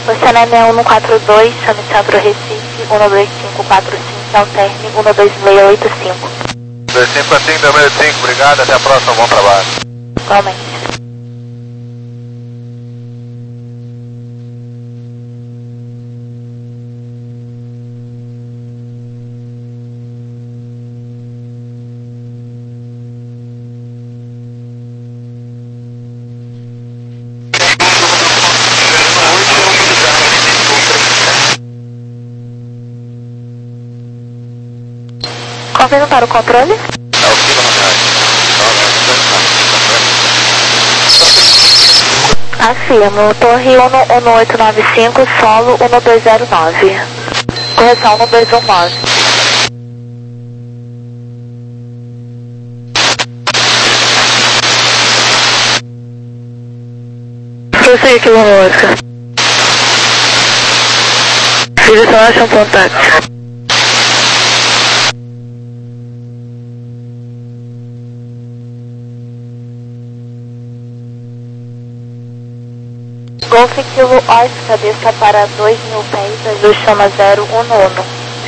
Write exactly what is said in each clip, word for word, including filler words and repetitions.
Oceana M um quatro dois, chame Centro Recife, um dois cinco quatro cinco, alterne um dois seis oito cinco. dois cinco quatro cinco, dois seis oito cinco, obrigado, até a próxima, bom trabalho. Igualmente. Confirma para o controle? É o Kilo Afirmo, torre um um oito nove cinco, solo um dois zero nove. Correção um dois um nove. Prossiga, Kilo Oscar. Direção action contact. Golf Kilo Oscar, cabeça para dois mil pés, ajuste chama zero um nono.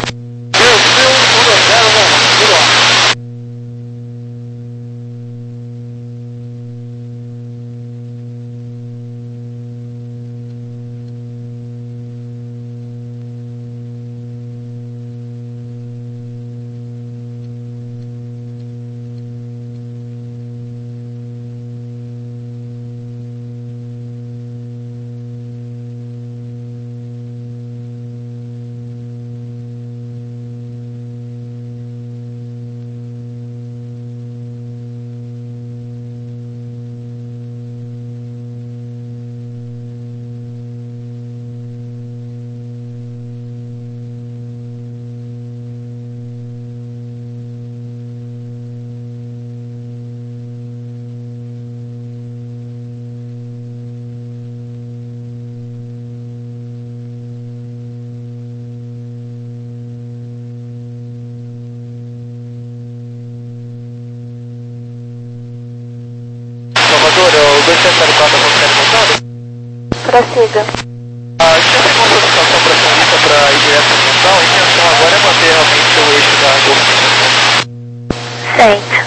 O dois sete zero quatro está conseguindo montado? Prossiga. A gente já pegou uma solicitação para essa lista para ir direto para a central, a intenção agora é manter realmente o eixo da Golf. Sente.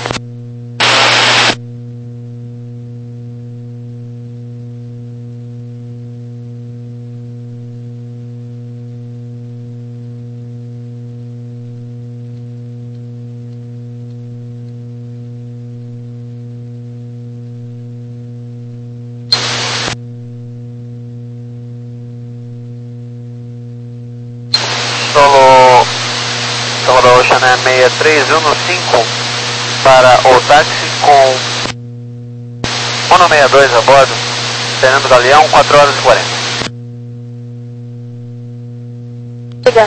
Solo, Solo Ocean seis três um cinco para o táxi com um seis dois a bordo, Fernando Galeão, quatro horas e quarenta. Obrigado.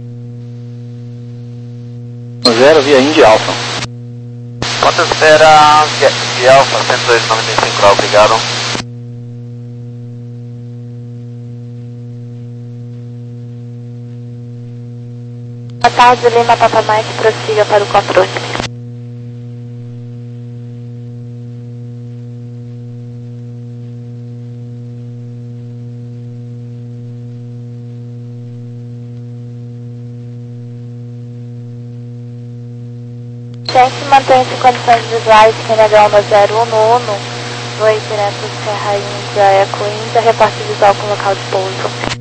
zero via Indy Alpha. Quanto espera de Alfa, cento e dois vírgula noventa e cinco grau, obrigado. Boa tarde, Lima Papa Mike, prossiga para o controle. Gente, mantém-se em condições visuais, N H um zero um no Uno, voe direto Serra Índia, Eco Índia, reporte visual com local de pouso.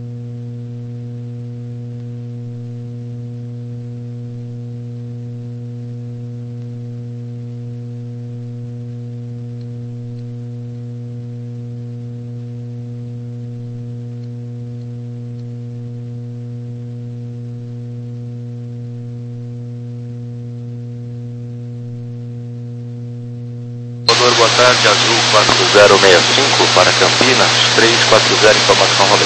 Boa tarde, Azul quatro zero seis cinco para Campinas, três quatro zero, informação rolê.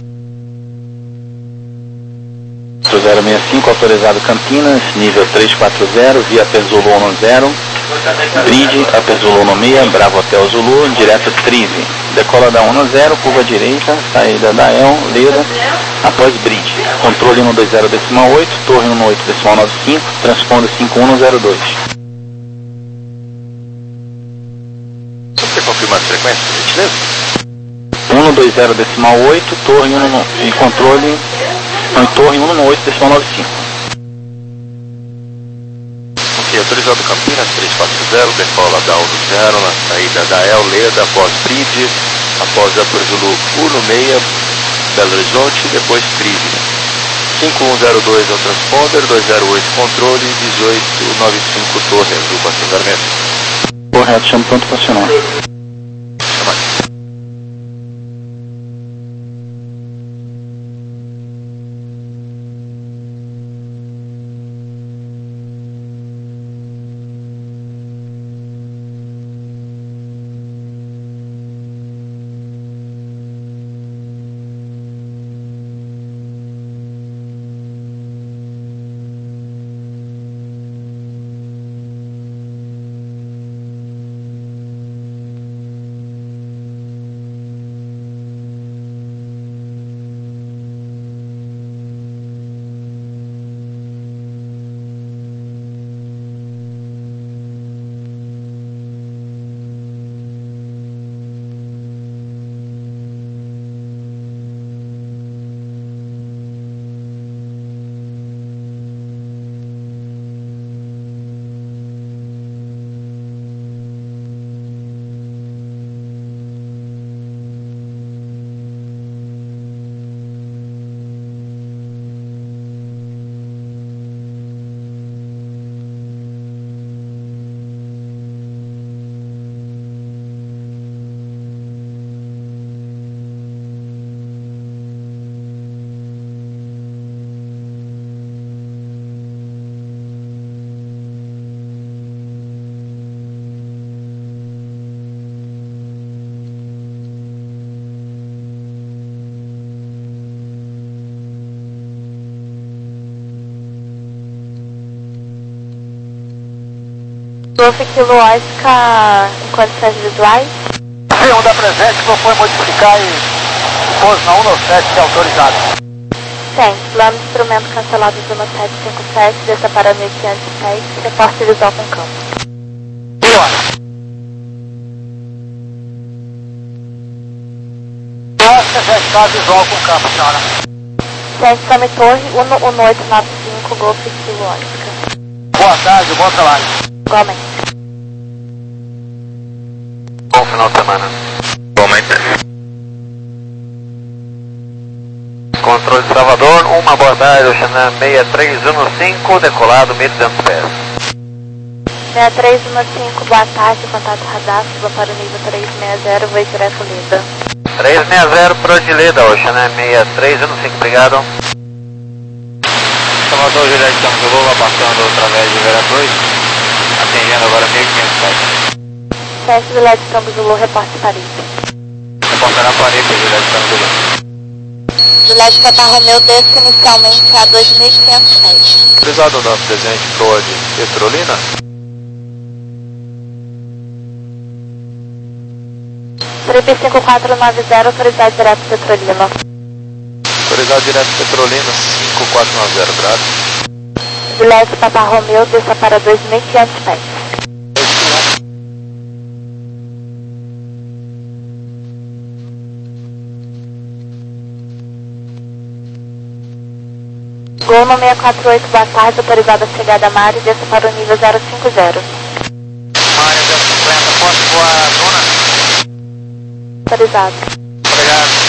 quatro zero seis cinco, autorizado Campinas, nível três quatro zero, via Pezulu um zero, grid, Apezulu um seis, Bravo Hotel Zulu, direto Trive. Decola da um zero, curva direita, saída da El, Leira, após bridge. Controle um dois zero decimal oito, torre um oito decimal nove cinco, transponder cinco um zero dois. Você confirma as frequências, por gentileza? dois zero decimal oito, torre um e controle, não, torre um oito decimal nove cinco. Ok, autorizado Campinas três quatro zero, decola da um zero na saída da El Leda após Bridge, após Upper Zulu um seis, Belo Horizonte, depois Trive. cinco um zero dois é o transponder, dois zero oito controle, dezoito nove cinco torre azul com acendimento. Correto, chama pronto para acionar. Golf Kilo Oscar em condições visuais. C um da presente propõe modificar e pouso na um sete, que é autorizado. Tem, plano de instrumento cancelado do um sete cinco sete, desça para mil quinhentos e seis, reporte visual com campo. Senhora. Oscar já está visual com campo, senhora. Tem, Sami Torre, um um oito nove cinco, Golf Kilo Oscar. Boa tarde, bom trabalho. Igualmente. Bom final de semana. Igualmente. Controle de Salvador, uma abordagem do Xanã seis três um cinco, decolado mil e duzentos pés. seis três um cinco, boa tarde, contato radar, suba para o nível trezentos e sessenta, voo direto Leda. trezentos e sessenta para de Leda, Ocean seis três um cinco, obrigado. Salvador, Juliette Campos do Lula, passando através de Vera dois, atendendo agora mil e quinhentos pés. Teste Juliette Campos do Lula, reporte Paris. Reportando a Paris, Juliette Campos do Lula. Juliette Papa Romeu, desce inicialmente a dois mil e quinhentos pés. Autorizado o nosso presente Proa de Petrolina. Trip cinco quatro nove zero, autorizado direto Petrolina. Autorizado direto Petrolina, cinco quatro nove zero graus. Juliette Papa Romeu, desça para dois mil e quinhentos pés. Gol no seis quatro oito, boa tarde, autorizada a chegada a Mari, desça para o nível zero cinco zero. Mário zero cinquenta, posso voar a zona? Autorizado. Obrigado.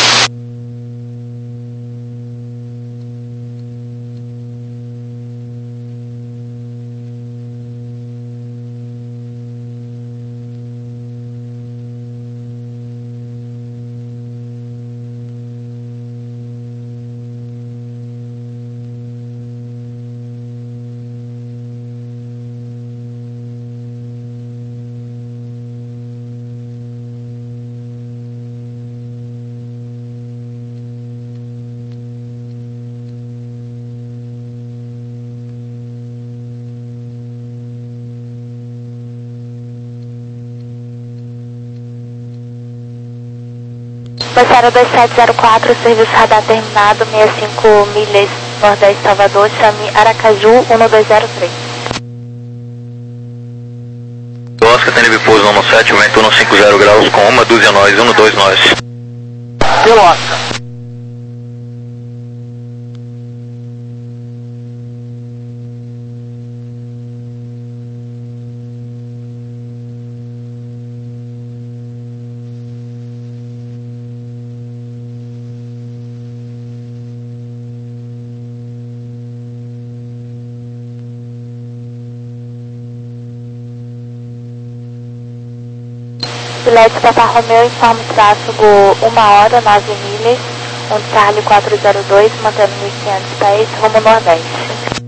Passaram dois sete zero quatro, serviço radar terminado, sessenta e cinco milhas Nordeste Salvador, chame Aracaju um dois zero três. Oscar tem nível pouso no sete, vento um cinco zero graus com uma dúzia nós, um dois nós. Kilo Oscar. Juliette Papa Romeu, informa o tráfego uma hora, nove milhas, um Charlie quatro zero dois, mantendo mil e quinhentos pés, rumo nordeste.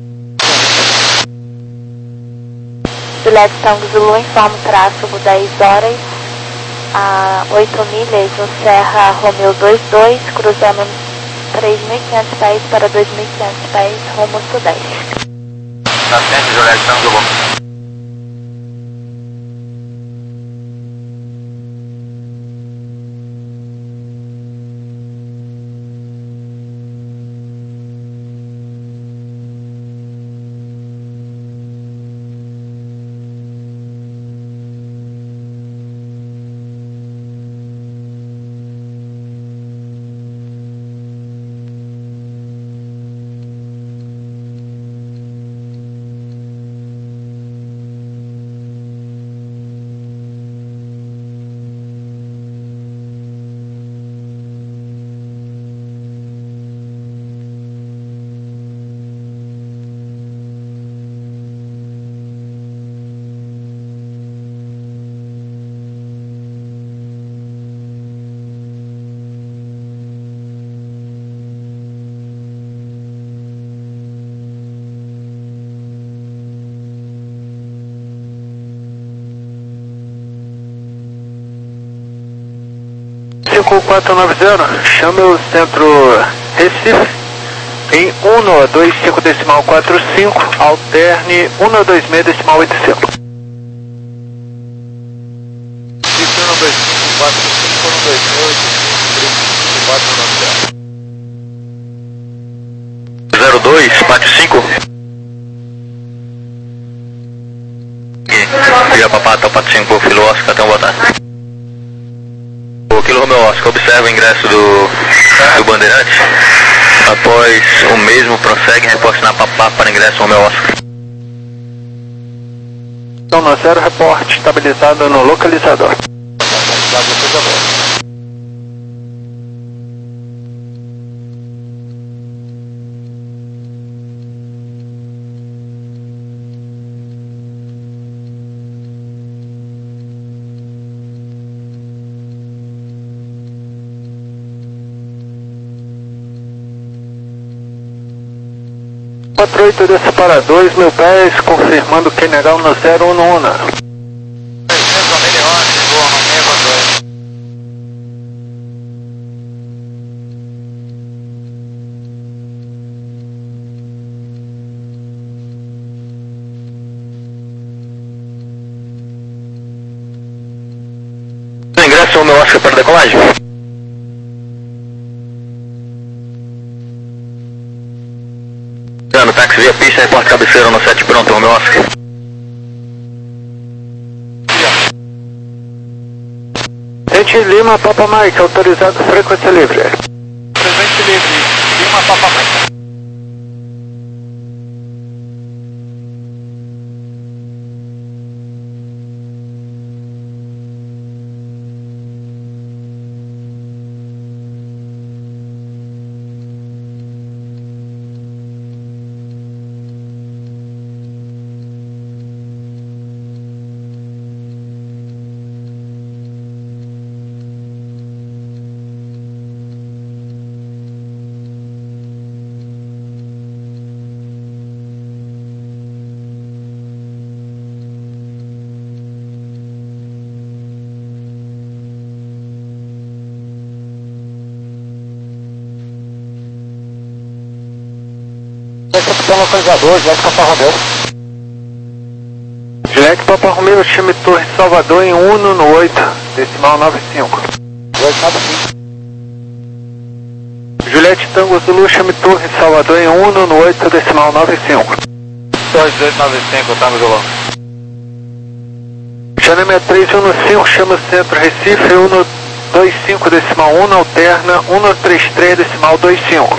Juliette Tango Zulu, informa o tráfego dez horas, a oito milhas, um Serra Romeu dois dois, cruzando três mil e quinhentos pés para dois mil e quinhentos pés, rumo sudeste. Nascente, Juliette Tango Zulu. cinco quatro nove zero, chame o centro Recife em um dois cinco decimal quatro cinco, alterne um dois seis decimal oito cinco. Recife um dois cinco quatro cinco, um dois seis oito cinco, quatro nove zero. zero dois quatro cinco. Via Papá, Topa cinco, Kilo Oscar, então boa tarde. O Kilo Romeu Oscar, observa o ingresso do, do Bandeirante. Após o mesmo, prossegue, reporte na Papá para ingresso Romeu Oscar. Então, no zero, reporte estabilizado no localizador. quatro oito desce para dois mil pés, confirmando que legal no zero um um. Ingresso Romeu Oscar para decolagem. No táxi via pista, reporte cabeceira no sete, pronto, Romeu Oscar. Gente Lima, Papa Mike, autorizado frequência livre. Presente livre, Lima, Papa Mike. Capitão localizador, Juliette Papa Romeu. Juliette Papa Romeu, chame Torre Salvador em um no oito, decimal nove cinco. Juliette Tango Zulu, chame Torre Salvador em um no oito, decimal nove cinco. dois dois nove cinco, Tango Zulu. Chame três um cinco, chama o centro Recife um dois dois cinco decimal um, alterna um três três decimal dois cinco.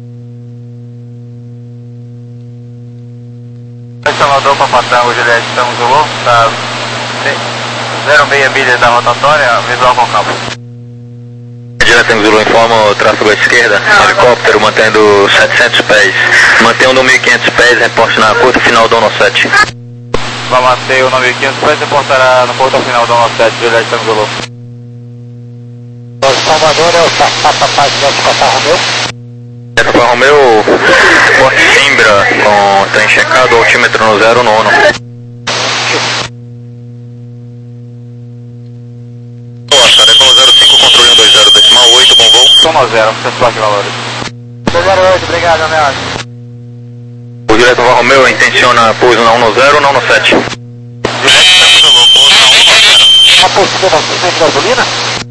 Salvador para Patango, Juliette, estamos Zulu, tá zero seis milhas da rotatória, visual com campo. Juliette Zulu informa o tráfego à esquerda, helicóptero mantendo setecentos pés, mantenha o mil e quinhentos pés, reporte na curta final do ONO sete. Vai manter o mil e quinhentos pés, reportará no curta final do ONO sete, Juliette Zulu. Salvador é o Papai de Papa Romeu. Papa Romeu, porte Simbra com trem checado, altímetro no zero no ONO. Nossa, Decol zero cinco, controle um dois zero decimal oito, bom voo. Toma zero, transporte de valores. zero oito, obrigado, ameaça. O Juliette Papa Romeu intenciona pouso na um no zero, não no sete. Juliette Zulu, pouso na um no zero. A postura de gasolina?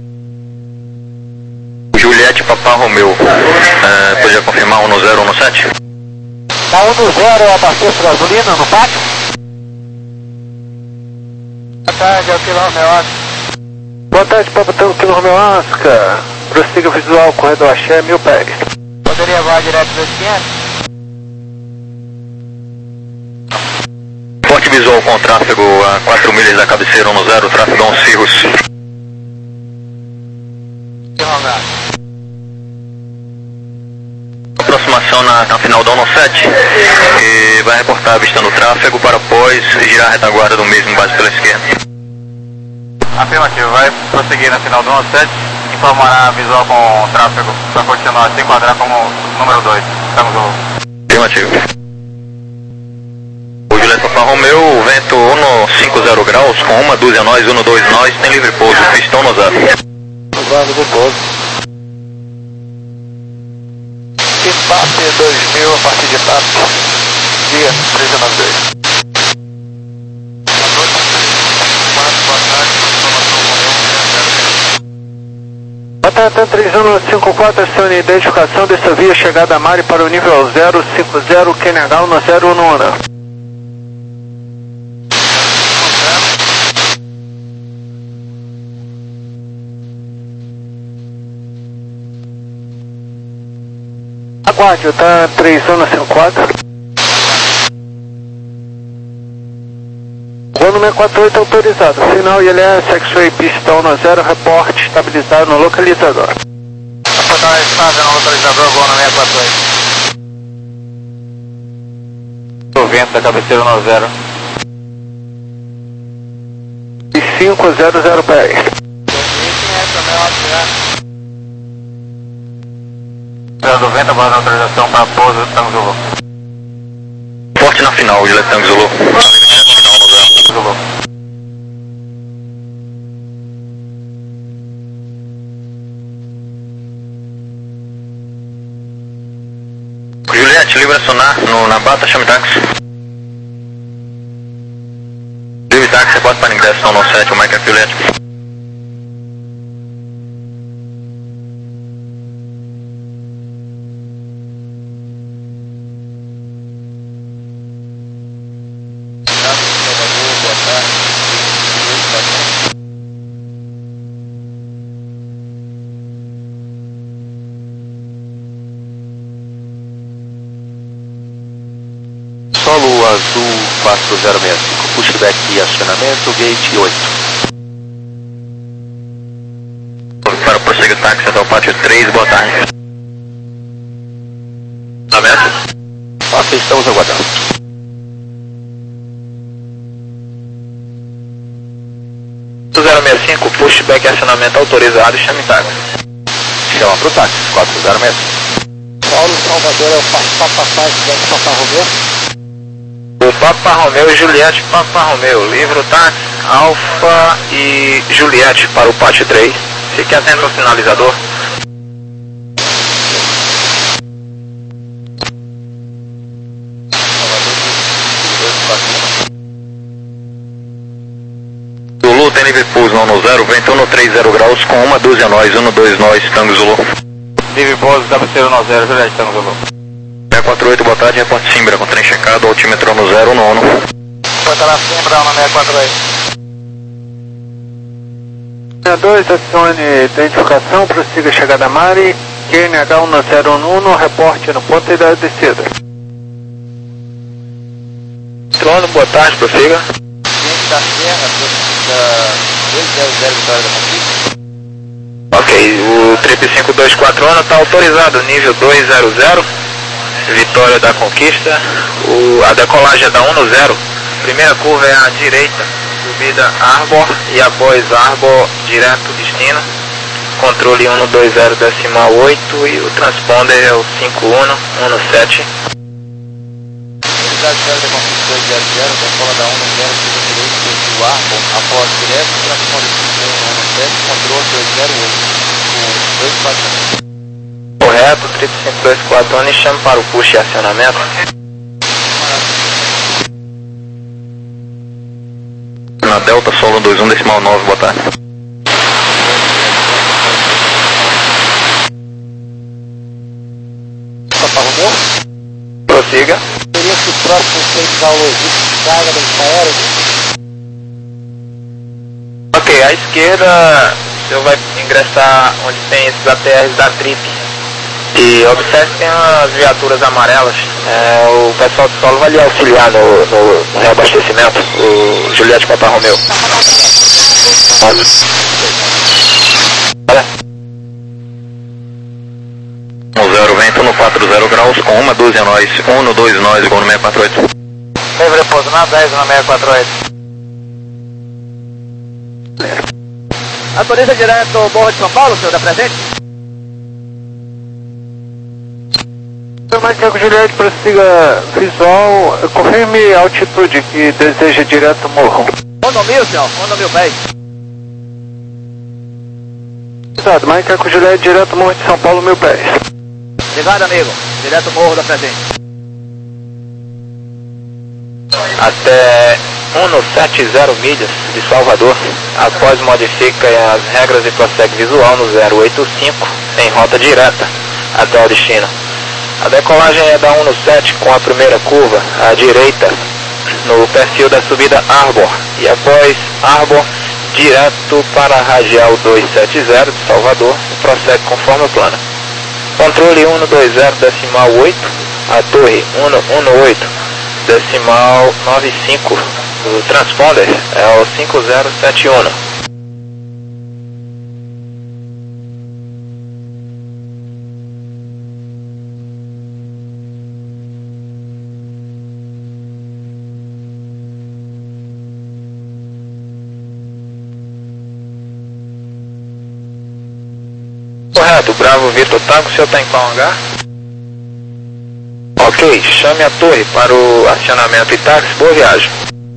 Juliette Papa Romeu, é, podia confirmar um no zero, um no sete? Na um no zero eu abasteço gasolina no pátio? Boa tarde, é o Quilão Romeu. Boa tarde, Papa Tango, Quilão Romeu Oscar. Prossiga visual, corredor Axé, mil pés. Poderia voar direto dois quinhentos? Porte visual com tráfego a quatro milhas da cabeceira um no zero, tráfego a um Cirrus. Aproximação na, na final do ONO sete e vai reportar avistando o tráfego para após girar a retaguarda do mesmo base pela esquerda. Afirmativo, vai prosseguir na final do ONO sete, informará visual com tráfego para continuar a se enquadrar como número dois. Estamos no... Afirmativo. O Juliette Papa Romeu, vento um cinco zero graus, com uma dúzia nós, um dois nós, tem livre pouso, pistão no zero. Vale do pouso. P A P dois mil a partir de P A P, dia três nove dois. Batata três um cinco quatro, acione a identificação dessa via chegada a Mari para o nível zero cinco zero, Kenegal no zero um no. Aguarde, tá três um cinco quatro. Voo número quatro oito autorizado. Final I L S, X-Ray pistão no zero, reporte estabilizado no localizador. Reportar estável no localizador, voo número quatro oito. O vento da cabeceira no zero. E cinco zero zero pés. do vento, aguardando autorização para pouso Tango Zulu. Forte na final, Juliette Tango Zulu. Final no zero. Zulu. Juliette, livre sonar no, na bata, chame táxi. Livre táxi, reporte para ingresso no sete, o Mike é Juliette. Solo azul quatro zero seis cinco, pushback e acionamento, gate oito. Para prosseguir o táxi até o pátio três, boa tarde. Na meta? Ok, estamos aguardando. zero seis cinco, pushback e acionamento autorizado, chame táxi. Chama para o táxi, quatro zero seis cinco. Paulo Salvador é o Papai de Papa Romeu. O Papa Romeu e Juliette Papa Romeu, livro táxi, Alfa e Juliette para o pátio três. Fique atento ao sinalizador. Zulu tem livre pouso no zero, vento um três zero graus com uma dúzia nós, um dois nós, Tango Zulu. Livre pouso, cabeceiro no zero, Juliette Tango Zulu. seis quatro oito, boa tarde, reporte Simbra, com trem checado, altímetro no zero, no ONO. Porta lá Simbra, no seis quatro oito. dois, acione identificação, prossiga chegada a Mari, Q N H um zero um um, reporte no ponto e da descida. Trono, boa tarde, prossiga. Cliente da Serra, prossiga dois zero zero Vitória da Conquista. Ok, o trip cinco dois quatro ano está autorizado, nível dois zero zero, Vitória da Conquista. O, a decolagem é da um no zero, primeira curva é à direita, subida Arbor e após Arbor direto destino. Controle um dois zero decimal oito e o transponder é o cinco um um sete. Unidade zero da Conquista dois zero zero, decola da um no zero, subida direito, perfil Arbor, após direto, transponder cinco um um sete, controle dois zero oito, com dois quatro. Correto, trip cinco dois quatro ano e chame para o push e acionamento. Na Delta, solo dois um decimal nove, boa tarde. Romeu? Prossiga. Seria que os próximos feitos ao logística de carga da Israel? Ok, à esquerda o senhor vai ingressar onde tem esses A T Rs da Trip. E observe que tem as viaturas amarelas. É, o pessoal do solo vai lhe auxiliar no, no, no reabastecimento, o Juliette Papa Romeu. Olha. um zero, vento no quatro zero graus, com uma doze a nós, um no dois nós, igual no seis quatro oito. Livre repouso na dez no seis quatro oito. Autoriza direto ao Morro de São Paulo, senhor, da presente? Macaco Juliette, prossiga visual, confirme a altitude que deseja direto morro. Um mil, senhor, um mil pés. Exato, Macaco Juliette, direto morro de São Paulo, mil pés. Obrigado, amigo. Direto Morro da Presente. Até um setenta milhas de Salvador. Após modifica as regras e prossegue visual no zero oito cinco em rota direta até o destino. A decolagem é da um sete com a primeira curva à direita no perfil da subida Arbor e após Arbor direto para a radial duzentos e setenta de Salvador e prossegue conforme o plano. Controle um dois zero decimal oito, a torre um um oito decimal nove cinco, o transponder é o cinco zero sete um. Correto, Bravo Vitor Tango, o senhor está em qual hangar? Ok, chame a torre para o acionamento e táxi, boa viagem.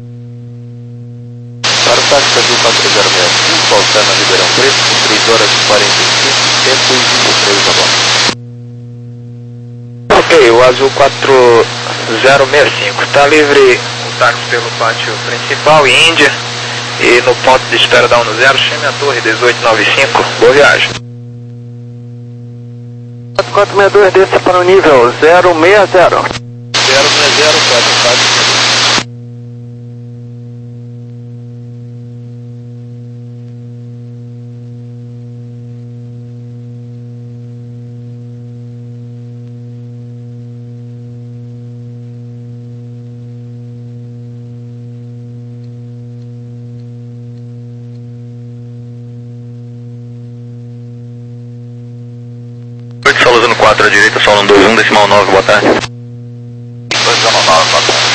Para o táxi Brasil quatro zero seis cinco, alterna Ribeirão Preto, com três horas e quarenta e cinco, cento e vinte e três a bordo. Ok, o Azul quatro zero seis cinco, está livre o táxi pelo pátio principal e Índia e no ponto de espera da um zero, chame a torre dezoito noventa e cinco, boa viagem. quatro quatro seis dois, desça para o nível zero seis zero. zero seis zero, quatro quatro. Solo usando quatro à direita, solo dois um decimal nove, boa tarde. dois zero nove, boa tarde.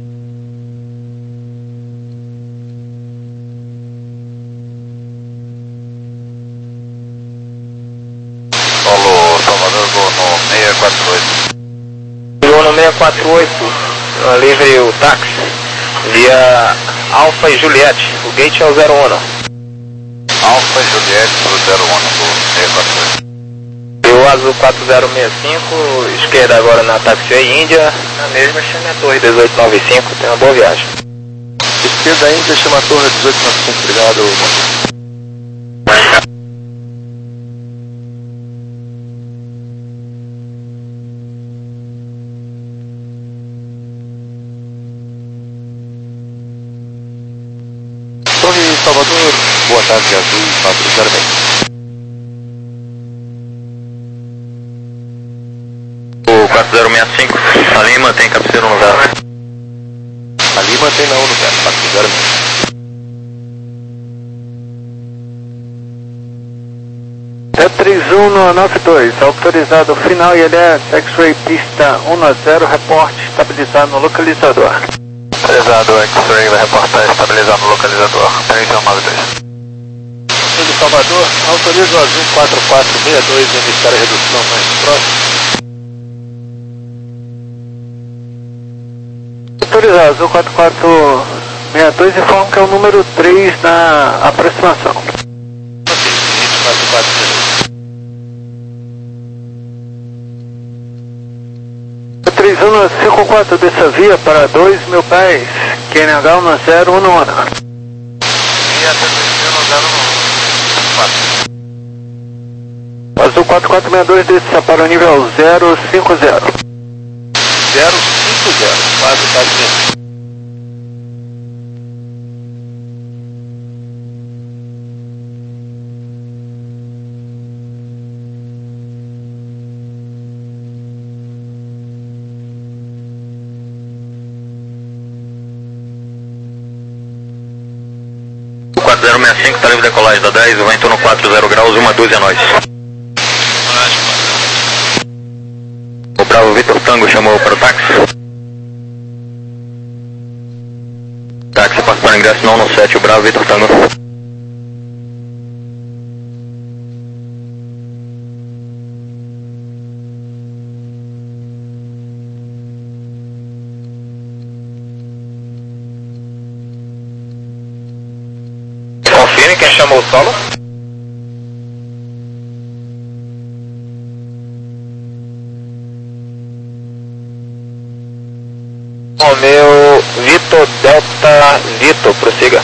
Solo Salvador, vou no seis quatro oito. Vou no seis quatro oito, livre o táxi via Alfa e Juliette, o gate é o zero um. Alfa Juliette para o zero um do seis quatro oito. O Azul quatro zero seis cinco, esquerda agora na Taxiway Índia, na mesma chama a torre dezoito noventa e cinco, tenha uma boa viagem. Esquerda Índia, chama a torre dezoito noventa e cinco, obrigado, moço. Torre Salvador, Boa tarde, Azul quatro zero seis. O quatro zero seis cinco, a Lima tem cabeceira no zero. A Lima tem na um no zero, quatro zero seis. É três um no nove dois, autorizado final I L S, X-Ray pista um a zero, reporte estabilizado no localizador. Autorizado X-Ray vai reportar estabilizado no localizador, três um nove dois. De Salvador, autoriza o Azul quatro quatro seis dois, iniciar a redução mais próxima. Autorizado, Azul quatro quatro seis dois, informa que é o número três na aproximação. quatro quatro seis dois. três um no cinco quatro dessa via para dois mil pés, Q N H no zero um no ano. Via transmissão no zero um. Azul quatro quatro seis dois desça para o nível zero cinco zero. zero cinco zero, quatro quatro seis. quatro zero seis cinco, tá livre decolagem da dez, o vento no quatro zero graus, uma dúzia a nós. O Bravo Vitor Tango chamou para o táxi. Táxi passa para o ingresso não no sete, o Bravo Vitor Tango. Confirme quem chamou o solo. Romeu Vitor Delta Vitor, prossiga.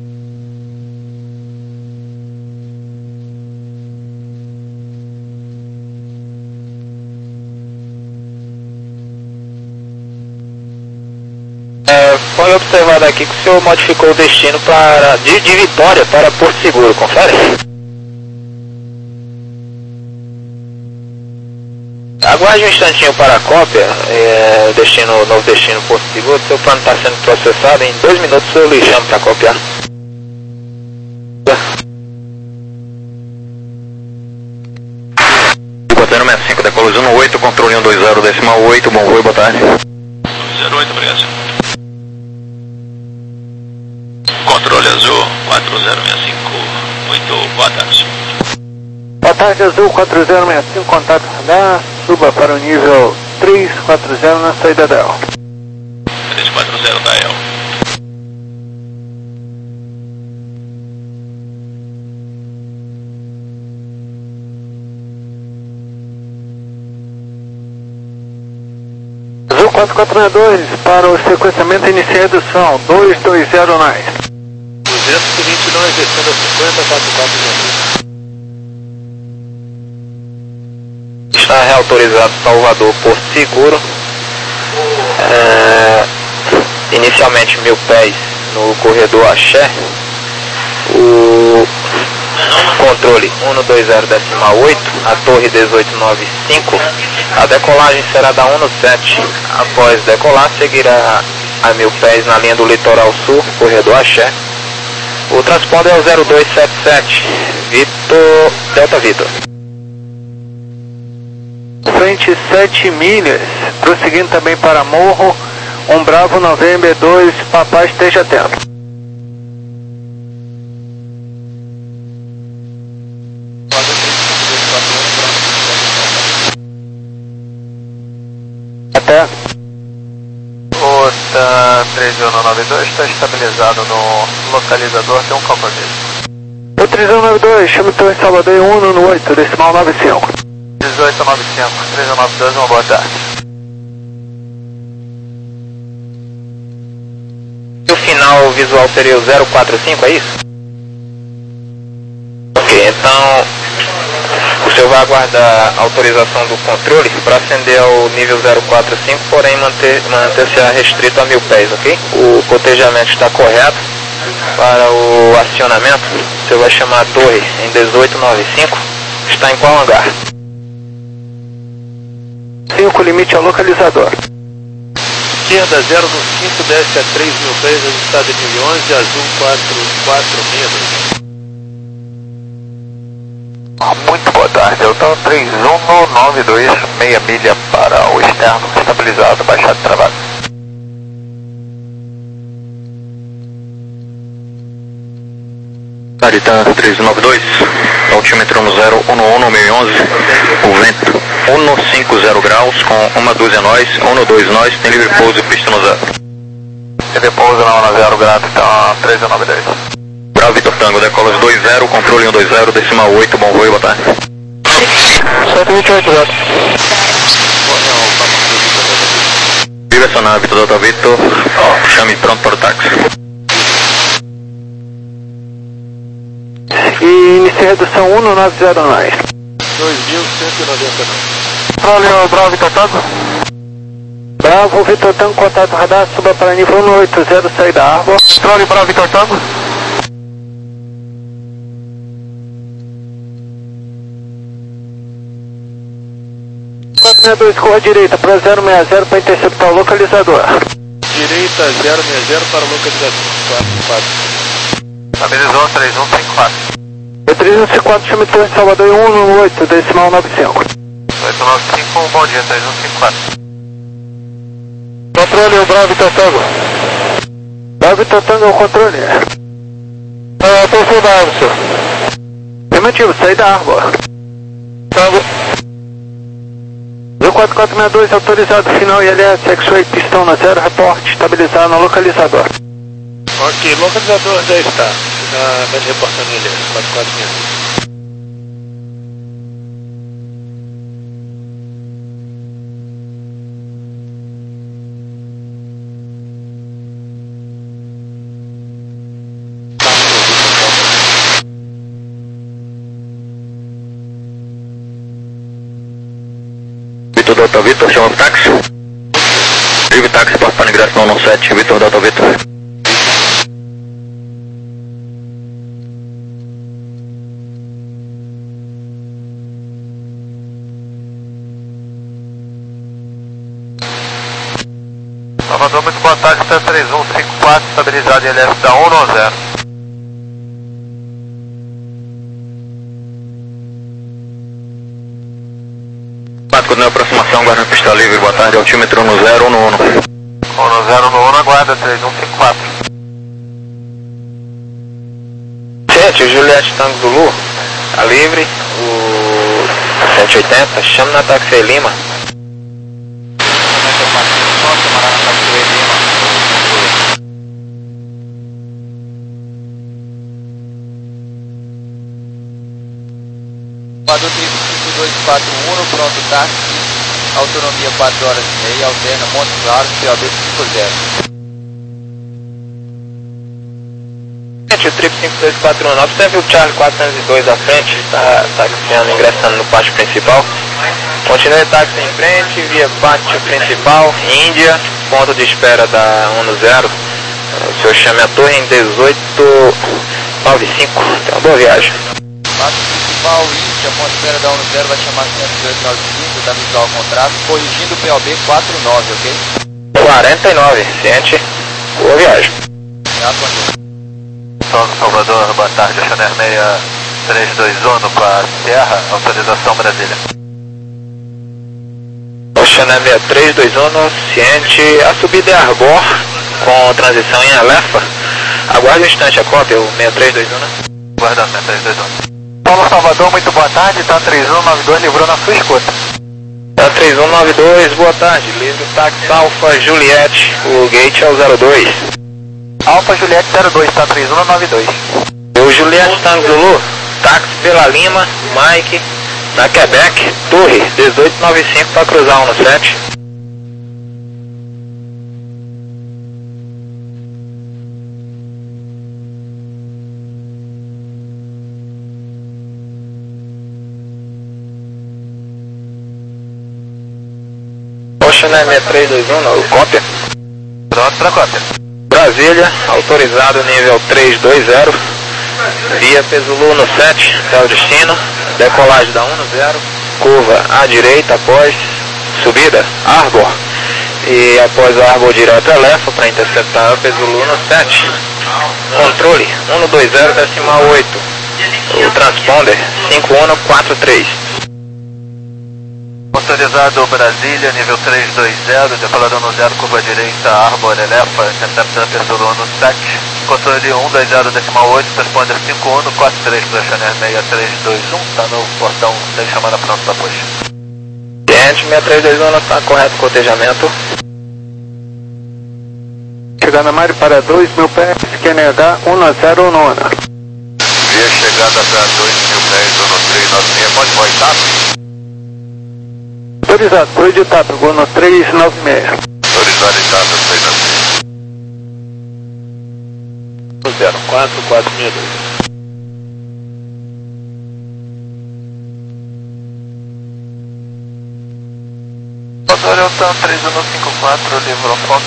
É, foi observado aqui que o senhor modificou o destino para, de, de Vitória para Porto Seguro, confere? Aguarde um instantinho para a cópia, é, destino, novo destino Porto Seguro, seu plano está sendo processado, em dois minutos eu lhe chamo para copiar. quatro zero seis cinco, decola um oito, controle um dois zero, decimal oito, bom voo, boa tarde. zero oito, obrigado. Controle Azul quatro zero seis cinco, muito boa tarde. Boa tarde, Azul quatro zero seis cinco, contato radar, suba para o nível três quatro zero na saída da E L. três quatro zero da E L. Azul quatro quatro seis dois para o sequenciamento inicial do som, dois dois zero nove. duzentos e vinte e dois, descendo a cinquenta, quatro quatro zero. Está reautorizado Salvador Porto Seguro, é, inicialmente mil pés no corredor Axé, o controle um dois zero decimal oito, a torre dezoito nove cinco, a decolagem será da um no sete, após decolar seguirá a mil pés na linha do litoral sul, corredor Axé, o transponder é o zero dois sete sete, Vitor, Delta Vitor. Frente sete milhas, prosseguindo também para Morro, um Bravo November dois, papai esteja atento. Até. Ota três um nove dois está estabilizado no localizador, tem um compromisso. O três um nove dois, chama então em Salvador um no oito, decimal nove cinco. dezoito nove cinco, três um nove dois, uma boa tarde. O final visual seria o zero quatro cinco, é isso? Ok, então o senhor vai aguardar a autorização do controle para ascender ao nível zero quatro cinco, porém manter, manter-se restrito a mil pés, ok? O cotejamento está correto, Para o acionamento, você vai chamar a torre em dezoito noventa e cinco. Está em qual hangar? cinco, limite ao localizador. Esquerda zero um cinco, desce a três mil pés, ajustado em mil e onze, azul quatro quatro seis dois. Muito boa tarde, Elton três um nove dois, meia milha para o externo, estabilizado, baixado de travado. Caritã três nove dois, altímetro no zero um um, meio onze, o vento cento e cinquenta graus com uma dúzia nós, um dois nós, tem livre pouso e pista no zero. Livre pouso na zero grado, então três nove dois. Bravo Vitor Tango, decola dois zero, controle um dois zero, decimal oito, bom voo, boa tarde. sete vinte e oito, Delta. Direcionar Vitor Delta Vitor, chame pronto para o táxi. E inicia redução um nove zero nove. dois mil cento e noventa e nove. Controle Bravo Vitor Tango. Bravo Vitor Tango, contato radar, suba para nível um oito zero, saída Arbor. Controle Bravo Vitor Tango. quatro seis dois, corra direita para zero seis zero para interceptar o localizador. Direita zero seis zero para localização quatro quatro. Estabilizou três um cinco quatro. E três um cinco quatro, chame Torre Salvador em um um oito, decimal nove cinco. oito nove cinco, bom dia, três um cinco quatro. Controle, o Bravo Vitor Tango. Bravo Vitor Tango é o controle. Ah, atenção da Arbor, senhor. Afirmativo, saída Arbor. Tango. quatro quatro seis dois, autorizado, final I L S, X-Ray, pistão na zero, reporte, estabilizado no localizador. Ok, localizador já está. Na média reportando ele, quatro quatro seis dois. Vitor Delta Vitor, chama o táxi. Livre táxi, porta para ingresso no sete, Vitor Delta Vitor. Salvador, muito boa tarde, está três um cinco quatro, estabilizado em L S da um nove zero. Continua a aproximação, guarda pista livre, boa tarde, altímetro no zero um um. um zero no um, aguarda três um cinco quatro. Gente, o Juliette Tango Zulu, a livre, o sete oitenta, chama na Taxi Lima. Salvador três cinco dois quatro um, pronto, táxi, autonomia quatro horas e meia, alterna Monte Claro, P O B cinco zero. Gente, o triplo cinco dois quatro um nove, você viu o Charlie quatrocentos e dois à frente, está taxiando, ingressando no pátio principal. Continue táxi em frente, via pátio principal, Índia, ponto de espera da um zero. O senhor chame a torre em dezoito noventa e cinco, tem uma boa viagem. Pátio principal, Índia, ponto de espera da um zero, vai chamar cento e oito noventa e cinco, da visual ao contrato, corrigindo o P O B quatro nove, ok? quarenta e nove, ciente, boa viagem. Já aconteceu. Todo Salvador, boa tarde, Chanel seis três dois um para Sierra, autorização Brasília. Chanel seis três dois um, ciente, a subida é Arbor, com transição em Alefa. Aguarde um instante a cópia, o seis três dois um, né? Guardando seis três dois um. Paulo Salvador, muito boa tarde, tá três um nove dois, livrou na sua escuta. Tá três um nove dois, boa tarde, livre táxi Alfa Juliette, o gate é o zero dois. Alfa Juliette zero dois, tá três um nove dois. O Juliette Tango Zulu, táxi pela Lima, Mike, na Quebec, torre dezoito noventa e cinco para cruzar um sete. Chanel seis três dois um, não, cópia. Pronto para cópia. Brasília, autorizado nível três dois zero, via Pesulu no sete, até o destino, decolagem da um no zero, curva à direita após subida, Arbor, e após o Arbor direto Elefa para interceptar o Pesulu no sete, controle um dois zero decimal oito, o transponder cinco um quatro três. Autorizado Brasília, nível três dois zero, decolador no zero, curva direita, Arbor, Elefa, interceptando Pesulu no sete, controle um dois zero decimal oito, transponder cinco um quatro três para Channel seis três dois um, está no portão seis, chamada pronto para push. Cliente seis três dois um, está correto o cotejamento. Chegando a Mari para dois mil pés, Q N H um zero nove. Via chegada para dois mil pés, um três nove seis, pode voar TAP? Autorizado, foi de TAP, vou no três nove seis. Autorizado em TAP, três nove seis. zero quatro quatro seis dois. Motor Elton três um cinco quatro, livro Fox.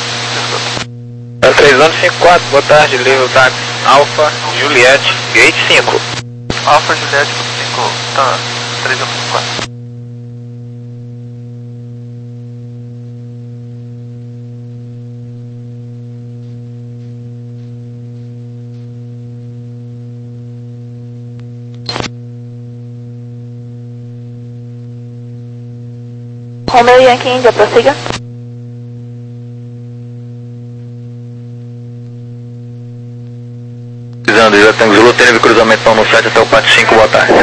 É três um cinco quatro, boa tarde, livro táxi Alfa Juliette, gate cinco. Alfa Juliette cinco, tá, três um cinco quatro. Romeo Yankee India, prossiga. Pisando, já tem Zulu, teve cruzamento no sete até o Pátio cinco, boa tarde.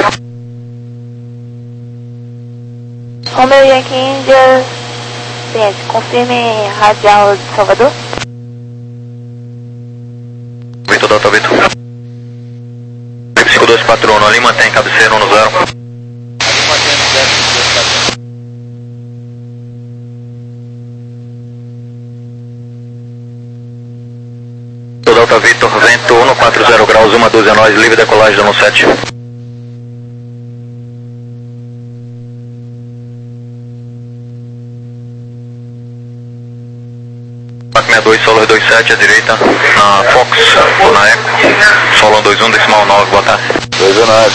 Romeo Yankee India, cliente, confirme radial de Salvador. Vitor Delta Vitor. cinco dois quatro um, ali mantém cabeceira um zero. Delta Vitor, vento um quatro zero graus, uma doze a nós, livre decolagem da no sete. quatro seis dois, Solo dois sete, à direita, na Fox, ou na Eco, Solo dois um, decimal nove, boa tarde. dois nove.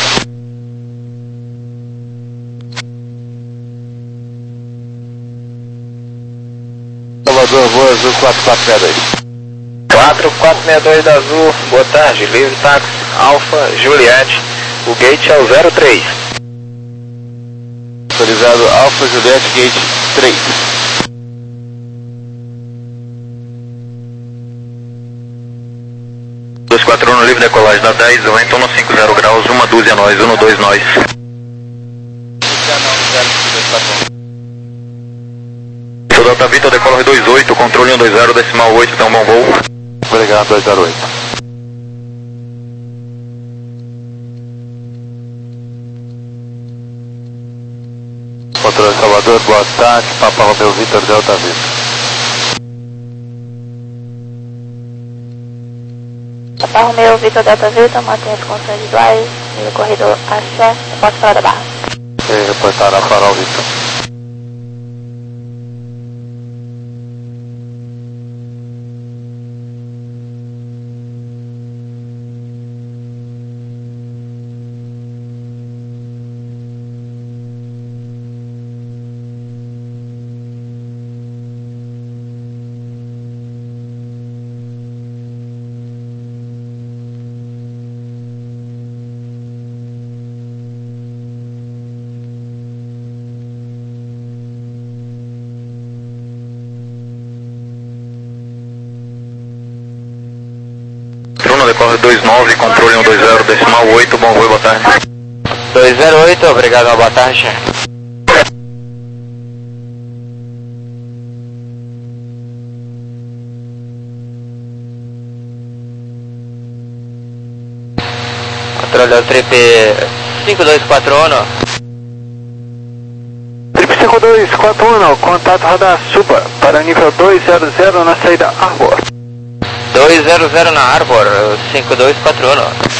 Salvador, Voa Azul quatro quatro seis dois. quatro quatro seis dois da Azul, boa tarde, livre táxi, Alfa Juliette, o gate é o zero três. Autorizado Alfa Juliette, gate três. dois quatro um, livre decolagem da dez, vento um cinco zero graus, uma doze a nós, um dois nós. Sou Delta Vitor, decolagem dois oito, controle um dois zero, decimal oito, tem um bom voo. Obrigado, dois zero oito. Controle Salvador, boa tarde, Papa Romeo Vitor, Delta Vitor. Papa Romeo Vitor Delta Vitor, mantém as condições iguais, nível corredor Axé, posso falar da barra. E reportar a Farol Vitor. Decorre dois nove, controle um dois zero, decimal oito, bom voo, boa tarde. dois zero oito, obrigado, boa tarde. Controle trip cinco dois quatro um. Trip cinco dois quatro um, contato radar Super, para nível dois zero zero na saída Arbor. dois zero zero na Arbor, cinco dois quatro um.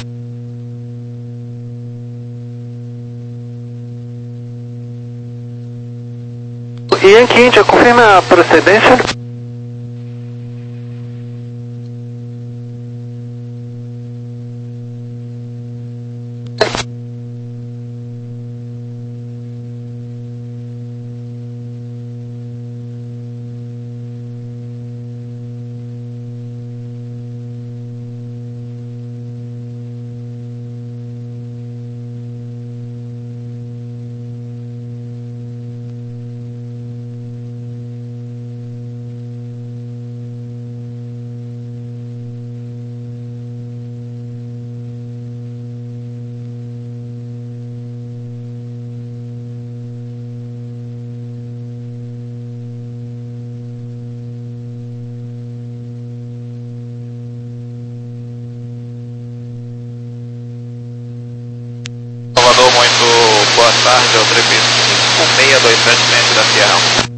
Yankee India, confirma a procedência. Boa tarde, é o trip cinco seis dois sete dentro da Sierra.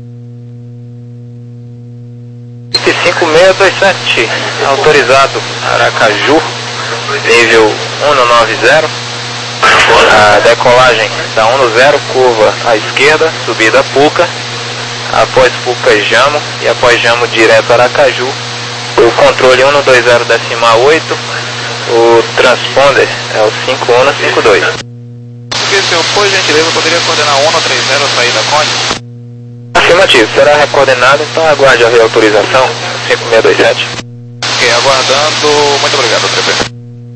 cinco seis dois sete, autorizado Aracaju, nível cento e noventa. A decolagem da cento e zero, curva à esquerda, subida Puca. Após Puca Jamo e após Jamo direto Aracaju. O controle cento e vinte decimal oito, o transponder é o cinco um cinco dois. Porque, senhor, por gentileza, poderia coordenar cento e trinta saída Conde? Afirmativo, será recoordenado, então aguarde a reautorização cinco seis dois sete. Ok, aguardando. Muito obrigado, trip.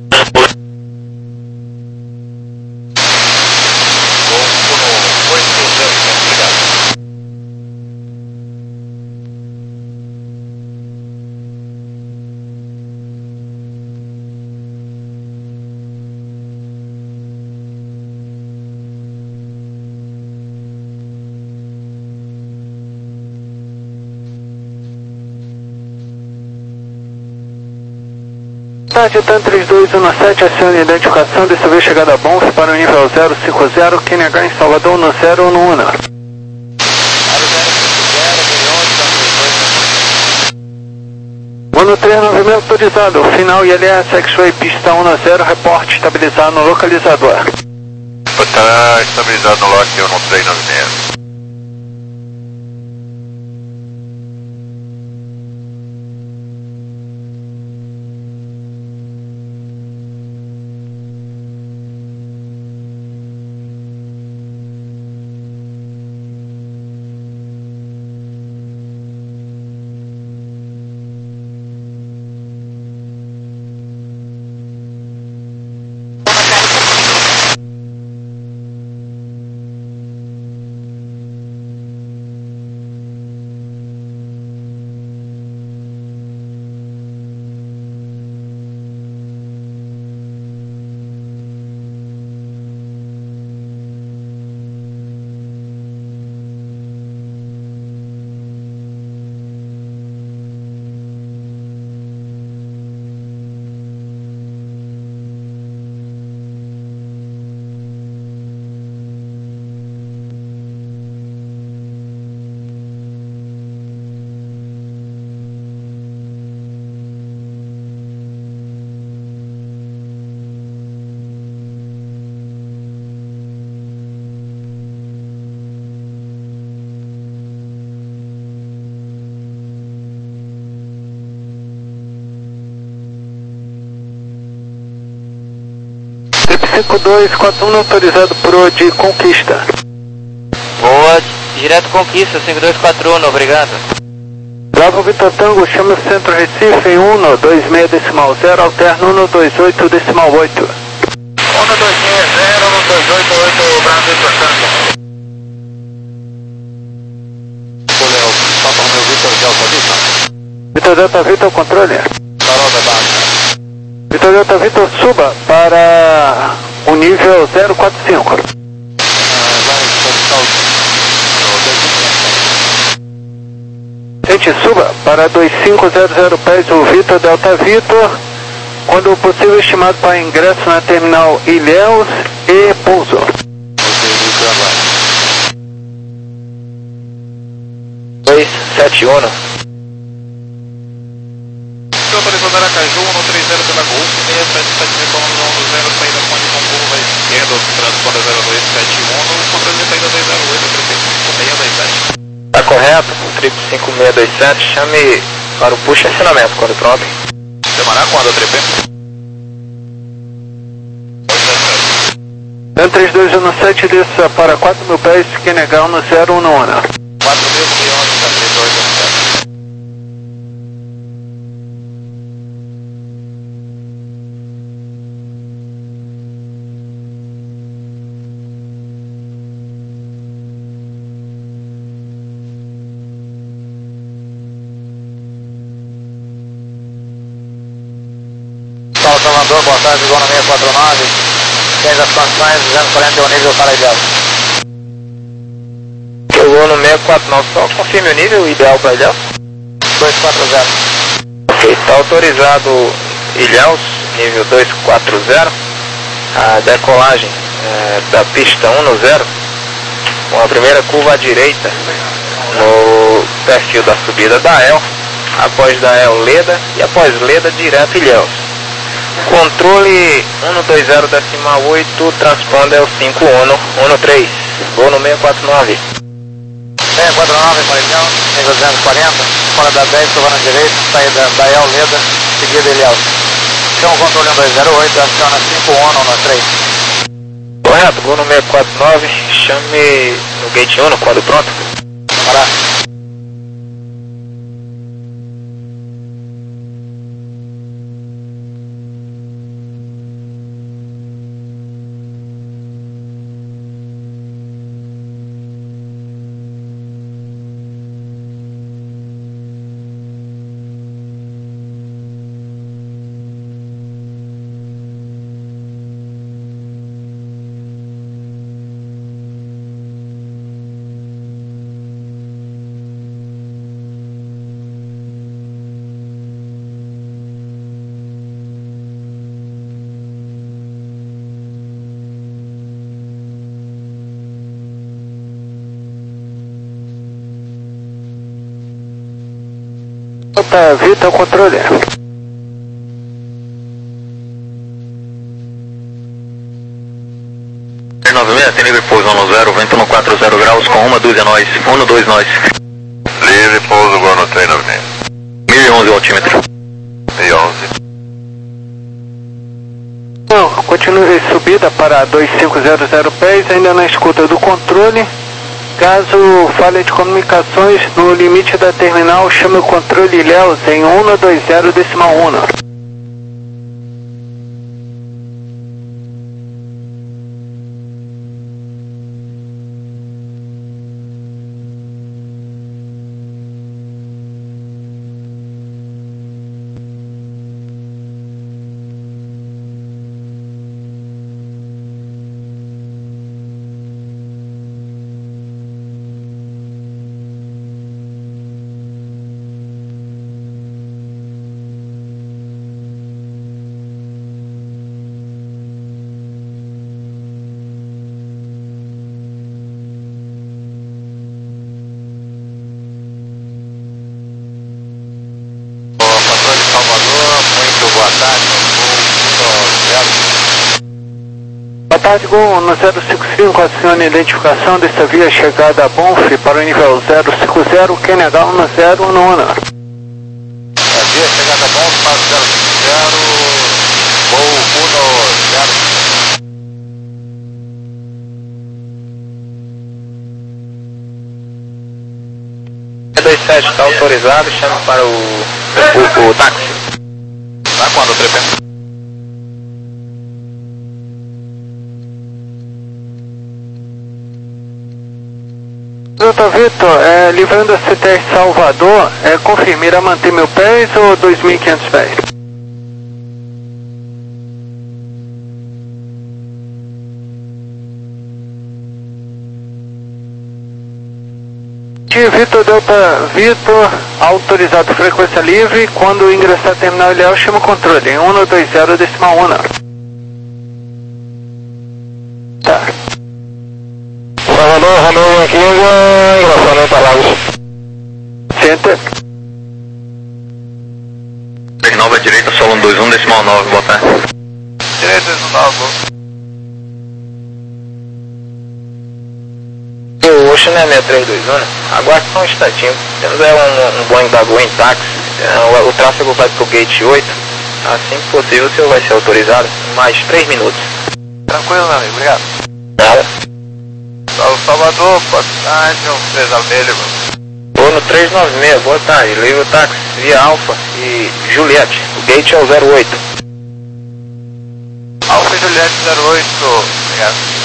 Titan três dois um sete, acione a identificação, dessa vez chegada a Bonf para o nível zero cinco zero, Q N H em Salvador no zero um um. um três nove meia autorizado, final I L S X-Ray pista um zero, reporte estabilizado no localizador. Está estabilizado no lote um três nove meia. cinco dois quatro um autorizado pro de Conquista. Boa, direto Conquista, cinco dois quatro um, obrigado. Bravo Vitor Tango, chama o centro Recife em um dois seis decimal zero, alterna um dois oito decimal oito. um dois seis zero, um dois oito oito, Bravo Vitor Tango. Ô Léo, Papa Romeu Vitor Delta Vitor. Vitor Delta Vitor, controle. Carol da Barra. Vitor Delta Vitor, suba para o nível zero quatro cinco. Gente, suba para dois cinco zero zero pés o Vitor Delta Vitor, quando possível estimado para ingresso na terminal Ilhéus e pouso. dois sete um. Autorizado Aracaju, um três zero pela Golf, seis sete sete retorno um zero, saída Conde com curva esquerda, transponder zero dois sete um, controle de saída dois zero oito, trip cinco seis dois sete. Tá correto, trip cinco seis dois sete, chame para o push acionamento, quando pronto. Demorar quando, trip? Dan três dois um sete, desça para quatro mil pés, Q N H no zero um um. quatro mil e onze, três dois um sete. Salvador, boa tarde, igual no seis quatro nove, tem as condições, duzentos e quarenta e um nível para Ilhéus. Chegou no seis quatro nove, só confirme o nível ideal para Ilhéus. dois quatro zero. Ok, está autorizado Ilhéus, nível dois quatro zero, a decolagem é, da pista um no zero, com a primeira curva à direita, no perfil da subida da E L, após da E L Leda e após Leda direto Ilhéus. Controle um no dois zero decimal oito, transponder cinco um um três, voo no seis quatro nove. seis quatro nove, Marilhão, nível duzentos e quarenta, fora da dez, curva na direita, saída da E L Leda, seguida Ilhéus. Chama o controle um dois zero oito, aciona cinco um um três. Correto, vou no seis quatro nove, chame no gate um, quando pronto. Bora. Opa, Vitor, controle. três nove seis, tem livre pouso um zero, vento no quatro zero graus com uma dúzia nós, um dois nós. Livre pouso agora no três nove seis. mil e onze o altímetro. mil e onze. Não, continue subida para dois cinco zero zero pés, ainda na escuta do controle. Caso falha de comunicações no limite da terminal, chame o controle Ilhéus em um dois zero decimal um. Boa tarde, Gol no zero cinco cinco, acione a identificação desta via chegada a Bonf para o nível zero cinco zero, Q N H um zero um um. A via chegada a Bonf para o zero cinco zero, voo um zero. dois sete está autorizado, chame para o, o, o táxi. Tá quando o tripé? doutor Vitor, é, livrando a C T R Salvador, é, confirme, irá manter mil pés ou dois mil e quinhentos pés? Vitor Delta Vitor, autorizado frequência livre, quando ingressar terminal Ilhéus, chama o controle em um dois zero decimal um. Tá. Salvador, Romeu aqui, engraçamento a Lagos. Center. três nove à direita, solo um dois um, decimal nove, boa tarde. Direita, nove. O Ocean é seis três dois um, né? Aguarde só um instantinho. Temos é um, um Boeing da Gwen Taxi. É, o, o tráfego vai pro gate oito. Assim que possível, o senhor vai ser autorizado em mais três minutos. Tranquilo, meu amigo, obrigado. Nada. Salve Salvador, boa tarde, um três abelha, mano. Vou no três nove seis, boa tarde. Livre o táxi via Alfa e Juliette. O gate é o zero oito. Alfa e Juliette zero oito, obrigado.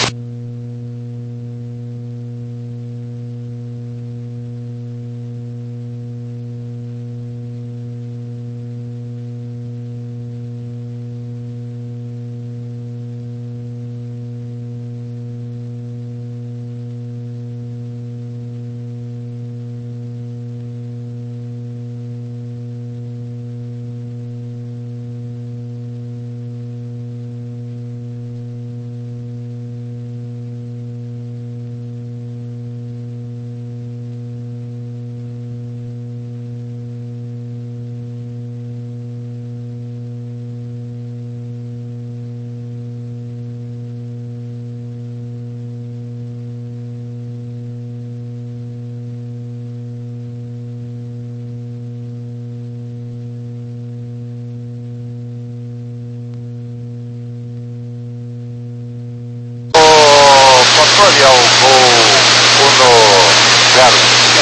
controle ao voo Uno zero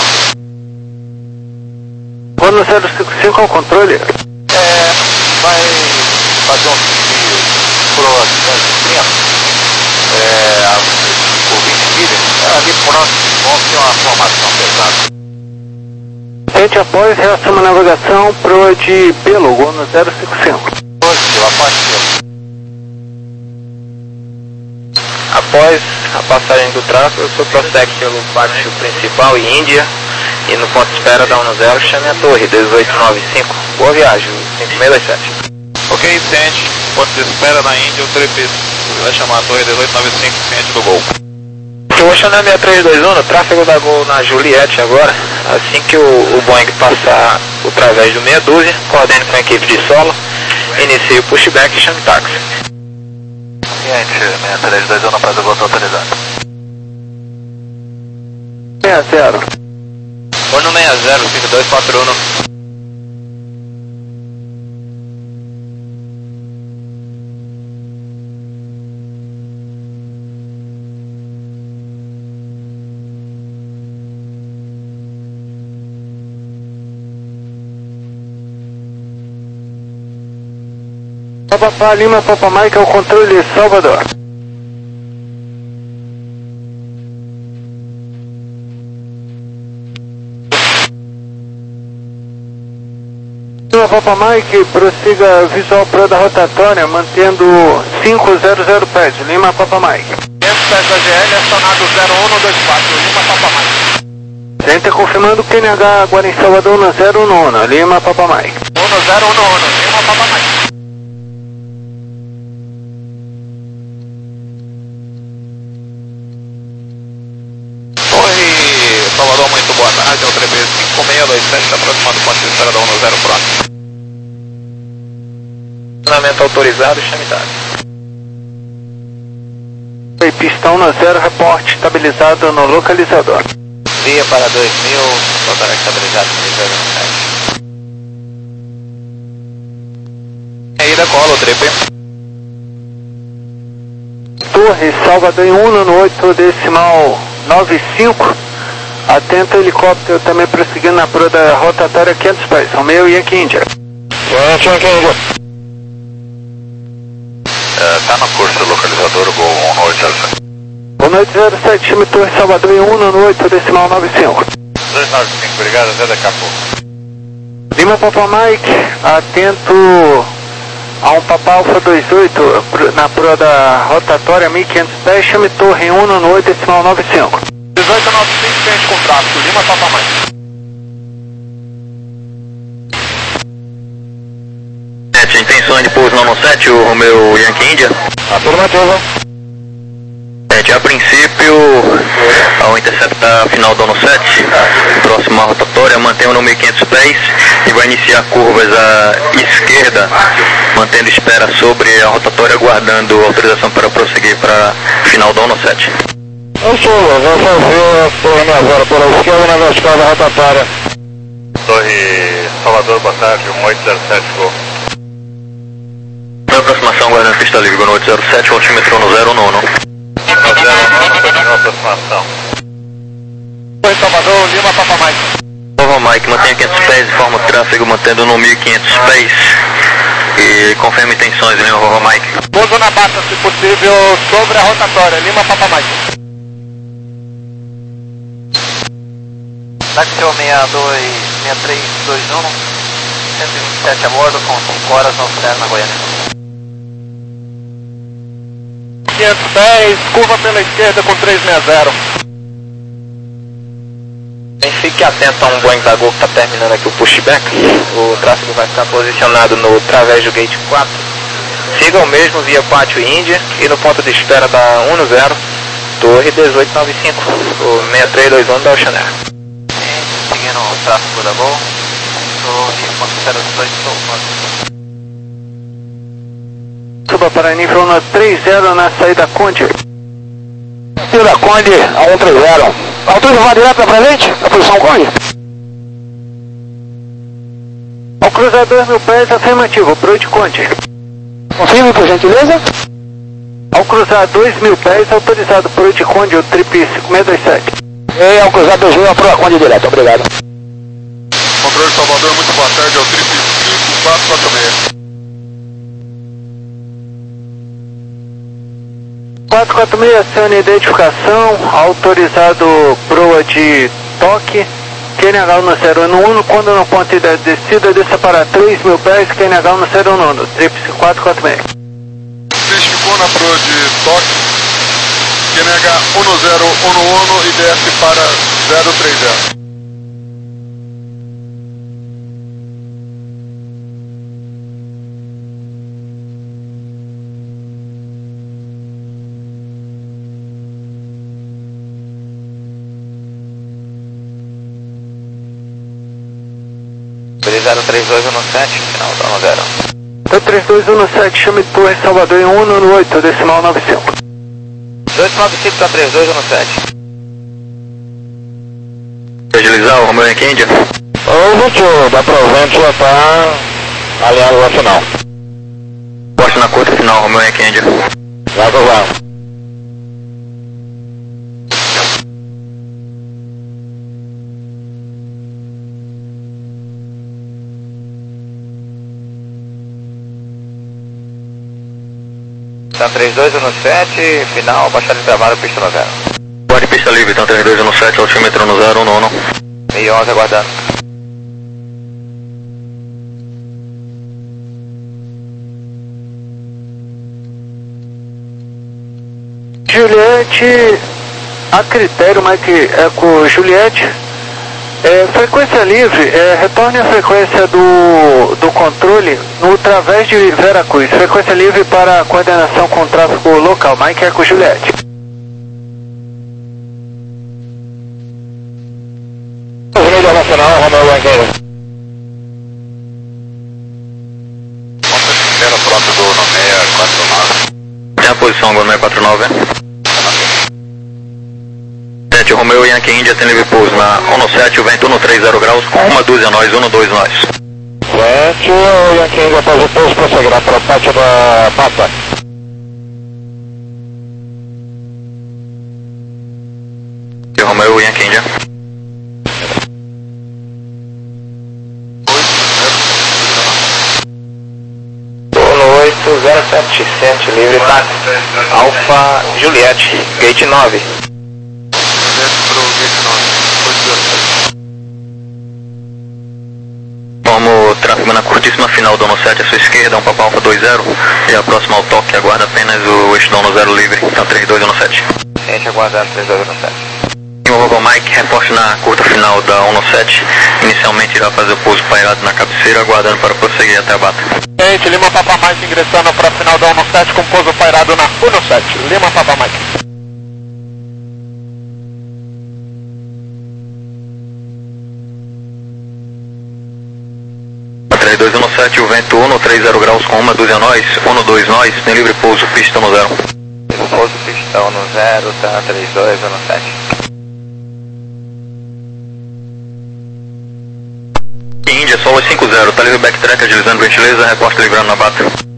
Uno zero cinco cinco ao controle. É, vai fazer um desvio pro acidente centro, é, por vinte milhas, ali próximo, vamos ter uma formação pesada. Tente após, reação a navegação pro de Belo, Uno zero cinco cinco. Positivo, após Após a passagem do tráfego, o senhor prossegue pelo pátio principal e Índia, e no ponto de espera da Uno zero, chame a torre dezoito noventa e cinco. Boa viagem, cinco seis dois sete. Ok, ciente, ponto de espera na Índia, o tripé vai chamar a torre dezoito noventa e cinco, ciente do Gol. Ocean seis três dois um, tráfego da Gol na Juliette agora. Assim que o, o Boeing passar o través do meia dúzia, coordene com a equipe de solo, inicie o pushback e chame táxi. Ciente, seis três dois um, na praça do Gol, autorizado. seis zero. Uno seis zero cinco dois quatro um. Papa Lima, Papa Mike ao controle Salvador. Lima, Papa Mike, prossiga visual pro da rotatória, mantendo cinco zero zero pés. Lima, Papa Mike. quinhentos pés da G L, acionado zero um dois quatro, Lima, Papa Mike. Gente confirmando Q N H agora em Salvador no zero um um, Lima, Papa Mike. um zero um um, Lima, Papa Mike. Salvador, muito boa tarde, é o tripé cinco seis dois sete, está aproximando o ponto de espera da Uno zero próximo. Funcionamento autorizado, chame táxi. E pistão no zero, reporte estabilizado no localizador. Via para dois mil, total estabilizado no nível sete. E aí decola o tripé. Torre Salvador em Uno no oito decimal nove cinco. Atento helicóptero também prosseguindo na proa da rotatória quinhentos pés, Romeo e Yankee India. Está no curso localizador, Gol um oito zero sete. Boa noite, zero sete, chame Torre Salvador em Uno no oito decimal nove cinco. dois nove cinco, obrigado, até daqui a pouco. Lima Papa Mike, atento a um Papa Alfa vinte e oito na proa da rotatória mil e quinhentos pés, chame Torre em Uno no oito decimal nove cinco. dezoito noventa e cinco, ciente com tráfego, Lima, Papa Mike. Intenções de pouso no sete, o Romeo Yankee India. Afirmativa. A princípio, ao interceptar a final do ano sete, próximo à rotatória, mantenha no mil e quinhentos pés e vai iniciar curvas à esquerda, mantendo espera sobre a rotatória, aguardando autorização para prosseguir para a final do ano sete. Eu sou, vou fazer a torre agora por a esquerda na vertical da rotatória. Torre Salvador, boa tarde, um oito zero sete, Gol. Na aproximação, guardando pista livre, no oito zero sete, altímetro no zero um um. zero um um, continua a aproximação. Torre Salvador, Lima, Papa Mike. Papa Mike, mantenha quinhentos pés, informa o tráfego, mantendo no mil e quinhentos pés e confirma intenções, Lima, Papa Mike. Pouso na bata, se possível, sobre a rotatória, Lima, Papa Mike. Táxi seis dois, seis três dois um, cento e vinte e sete a bordo, com cinco horas no zero na Goiânia. quinhentos pés, curva pela esquerda com trezentos e sessenta. Fique atento a um Boeing da Gol que está terminando aqui o pushback. O tráfego vai ficar posicionado no través do gate quatro. Siga o mesmo via pátio Índia e no ponto de espera da Uno zero, torre dezoito noventa e cinco, o seis três dois um da Ocean Air. Seguindo o tráfego da Gol, torre ponto zero dois dois. Suba para nível no três zero na saída Conde. Saída Conde a um três zero. Altura vai direto para frente, a posição Conde. Ao cruzar dois mil pés, afirmativo, Broad Conde. Confirme, por gentileza. Ao cruzar dois mil pés, autorizado por Ediconde, o trip cinco seis dois sete. E ao cruzar dois mil, para o Conde direto, obrigado. Controle de Salvador, muito boa tarde, é o trip cinco quatro quatro seis. quatro quatro seis, acione identificação, autorizado proa de toque, Q N H no zero um um, quando no ponto de descida, desça para três mil pés, Q N H no zero um um, trip quatro quatro seis. Identificou na proa de toque, Q N H um zero um um e desce para zero três zero. zero três dois um sete, final da um zero. zero três dois um sete, chame Torre Salvador em um um oito, decimal nove cinco. dois nove cinco para três dois um sete. Agilizar o Romeo Yankee India. Ô, Vitor, da Provento já está alinhado ao final. Poste na curta final, Romeo Yankee India. Vai que vai. Então três dois um sete, final, baixada de trabalho, pista no zero. Pode pista livre, então três dois um sete, altímetro no zero um um. meia onze aguardando. Juliette, a critério, Mike Eco Juliette, é, frequência livre, é, retorne a frequência do, do controle no través de Veracruz, frequência livre para coordenação com o tráfego local, Mike Eco Juliette. Avenida Nacional, Romeo Yankee. Primeira frota do seis quatro nove. Tem a posição agora seis quatro nove. sete, Romeo Yankee India tem livre pouso na um sete, o vento um três zero graus, com uma dúzia nós, um dois nós. sete, o Yankee India faz o pouso para segurar para a parte da pata. E Romeo Yankee India. oito zero sete sete, livre táxi. Alfa Juliette, gate nove. Vamos tráfego na curtíssima final do sete à sua esquerda, um Papa Alfa dois zero. E a próxima ao toque, aguarda apenas o eixo do zero livre, então três dois um sete. Gente aguardando três dois um sete. O Global Mike, reporte na curta final da um sete. Inicialmente irá fazer o pouso pairado na cabeceira, aguardando para prosseguir até a bata. Gente, Lima Papa Mike ingressando para a final da um sete com pouso pairado na um sete. Lima Papa Mike. três dois um sete, o vento um três zero graus com uma dúzia nós, um dois nós, tem livre pouso, pista no zero. Livre pouso, pistão no zero, tá três dois um sete. Índia, solo cinco zero, tá livre backtrack, agilizando gentileza, reporte livrando na bata.